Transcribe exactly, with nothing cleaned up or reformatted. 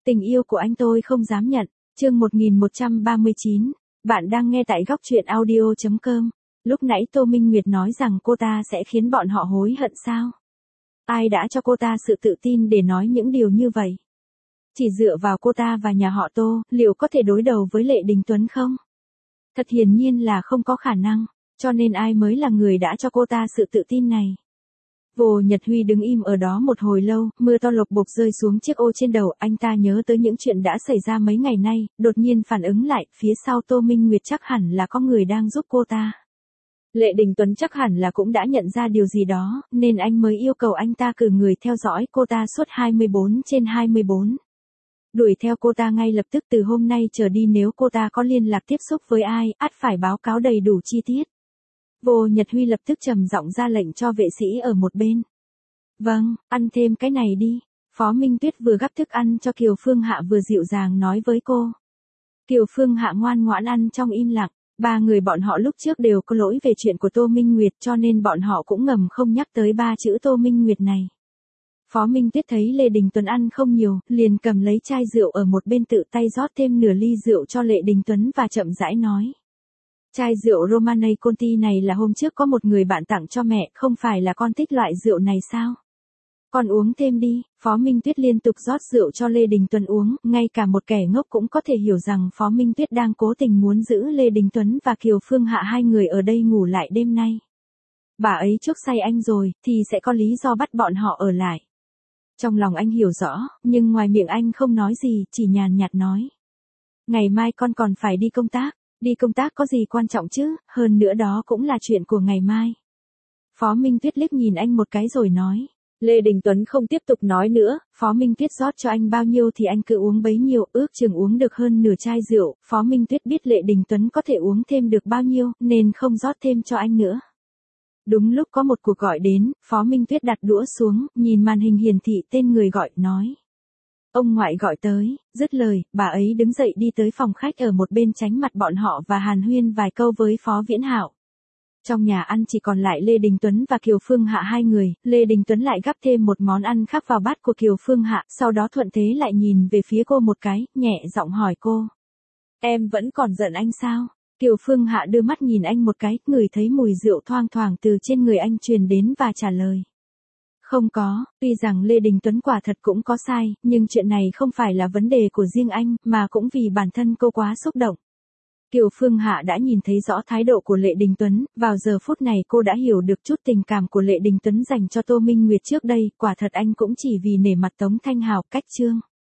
Tình yêu của anh tôi không dám nhận. Chương một nghìn một trăm ba mươi chín. Bạn đang nghe tại góc truyện audio chấm com. Lúc nãy Tô Minh Nguyệt nói rằng cô ta sẽ khiến bọn họ hối hận sao? Ai đã cho cô ta sự tự tin để nói những điều như vậy? Chỉ dựa vào cô ta và nhà họ Tô, liệu có thể đối đầu với Lệ Đình Tuấn không? Thật hiển nhiên là không có khả năng, cho nên ai mới là người đã cho cô ta sự tự tin này? Vô Nhật Huy đứng im ở đó một hồi lâu, mưa to lộc bộc rơi xuống chiếc ô trên đầu, anh ta nhớ tới những chuyện đã xảy ra mấy ngày nay, đột nhiên phản ứng lại, phía sau Tô Minh Nguyệt chắc hẳn là có người đang giúp cô ta. Lệ Đình Tuấn chắc hẳn là cũng đã nhận ra điều gì đó, nên anh mới yêu cầu anh ta cử người theo dõi cô ta suốt hai mươi bốn trên hai mươi bốn. Đuổi theo cô ta ngay lập tức từ hôm nay trở đi, nếu cô ta có liên lạc tiếp xúc với ai, ắt phải báo cáo đầy đủ chi tiết. Vô Nhật Huy lập tức trầm giọng ra lệnh cho vệ sĩ ở một bên. Vâng, ăn thêm cái này đi. Phó Minh Tuyết vừa gắp thức ăn cho Kiều Phương Hạ vừa dịu dàng nói với cô. Kiều Phương Hạ ngoan ngoãn ăn trong im lặng. Ba người bọn họ lúc trước đều có lỗi về chuyện của Tô Minh Nguyệt, cho nên bọn họ cũng ngầm không nhắc tới ba chữ Tô Minh Nguyệt này. Phó Minh Tuyết thấy Lệ Đình Tuấn ăn không nhiều, liền cầm lấy chai rượu ở một bên tự tay rót thêm nửa ly rượu cho Lệ Đình Tuấn và chậm rãi nói. Chai rượu Romanée Conti này là hôm trước có một người bạn tặng cho mẹ, không phải là con thích loại rượu này sao? Con uống thêm đi. Phó Minh Tuyết liên tục rót rượu cho Lê Đình Tuấn uống, ngay cả một kẻ ngốc cũng có thể hiểu rằng Phó Minh Tuyết đang cố tình muốn giữ Lê Đình Tuấn và Kiều Phương Hạ hai người ở đây ngủ lại đêm nay. Bà ấy chuốc say anh rồi, thì sẽ có lý do bắt bọn họ ở lại. Trong lòng anh hiểu rõ, nhưng ngoài miệng anh không nói gì, chỉ nhàn nhạt nói. Ngày mai con còn phải đi công tác. Đi công tác có gì quan trọng chứ, hơn nữa đó cũng là chuyện của ngày mai. Phó Minh Tuyết liếc nhìn anh một cái rồi nói. Lê Đình Tuấn không tiếp tục nói nữa, Phó Minh Tuyết rót cho anh bao nhiêu thì anh cứ uống bấy nhiêu, ước chừng uống được hơn nửa chai rượu. Phó Minh Tuyết biết Lệ Đình Tuấn có thể uống thêm được bao nhiêu, nên không rót thêm cho anh nữa. Đúng lúc có một cuộc gọi đến, Phó Minh Tuyết đặt đũa xuống, nhìn màn hình hiển thị tên người gọi, nói. Ông ngoại gọi tới. Dứt lời, bà ấy đứng dậy đi tới phòng khách ở một bên tránh mặt bọn họ và hàn huyên vài câu với Phó Viễn Hạo. Trong nhà ăn chỉ còn lại Lê Đình Tuấn và Kiều Phương Hạ hai người, Lê Đình Tuấn lại gắp thêm một món ăn khác vào bát của Kiều Phương Hạ, sau đó thuận thế lại nhìn về phía cô một cái, nhẹ giọng hỏi cô. Em vẫn còn giận anh sao? Kiều Phương Hạ đưa mắt nhìn anh một cái, ngửi thấy mùi rượu thoang thoảng từ trên người anh truyền đến và trả lời. Không có, tuy rằng Lê Đình Tuấn quả thật cũng có sai, nhưng chuyện này không phải là vấn đề của riêng anh, mà cũng vì bản thân cô quá xúc động. Kiều Phương Hạ đã nhìn thấy rõ thái độ của Lệ Đình Tuấn, vào giờ phút này cô đã hiểu được chút tình cảm của Lệ Đình Tuấn dành cho Tô Minh Nguyệt trước đây, quả thật anh cũng chỉ vì nể mặt Tống Thanh Hào, cách Trương.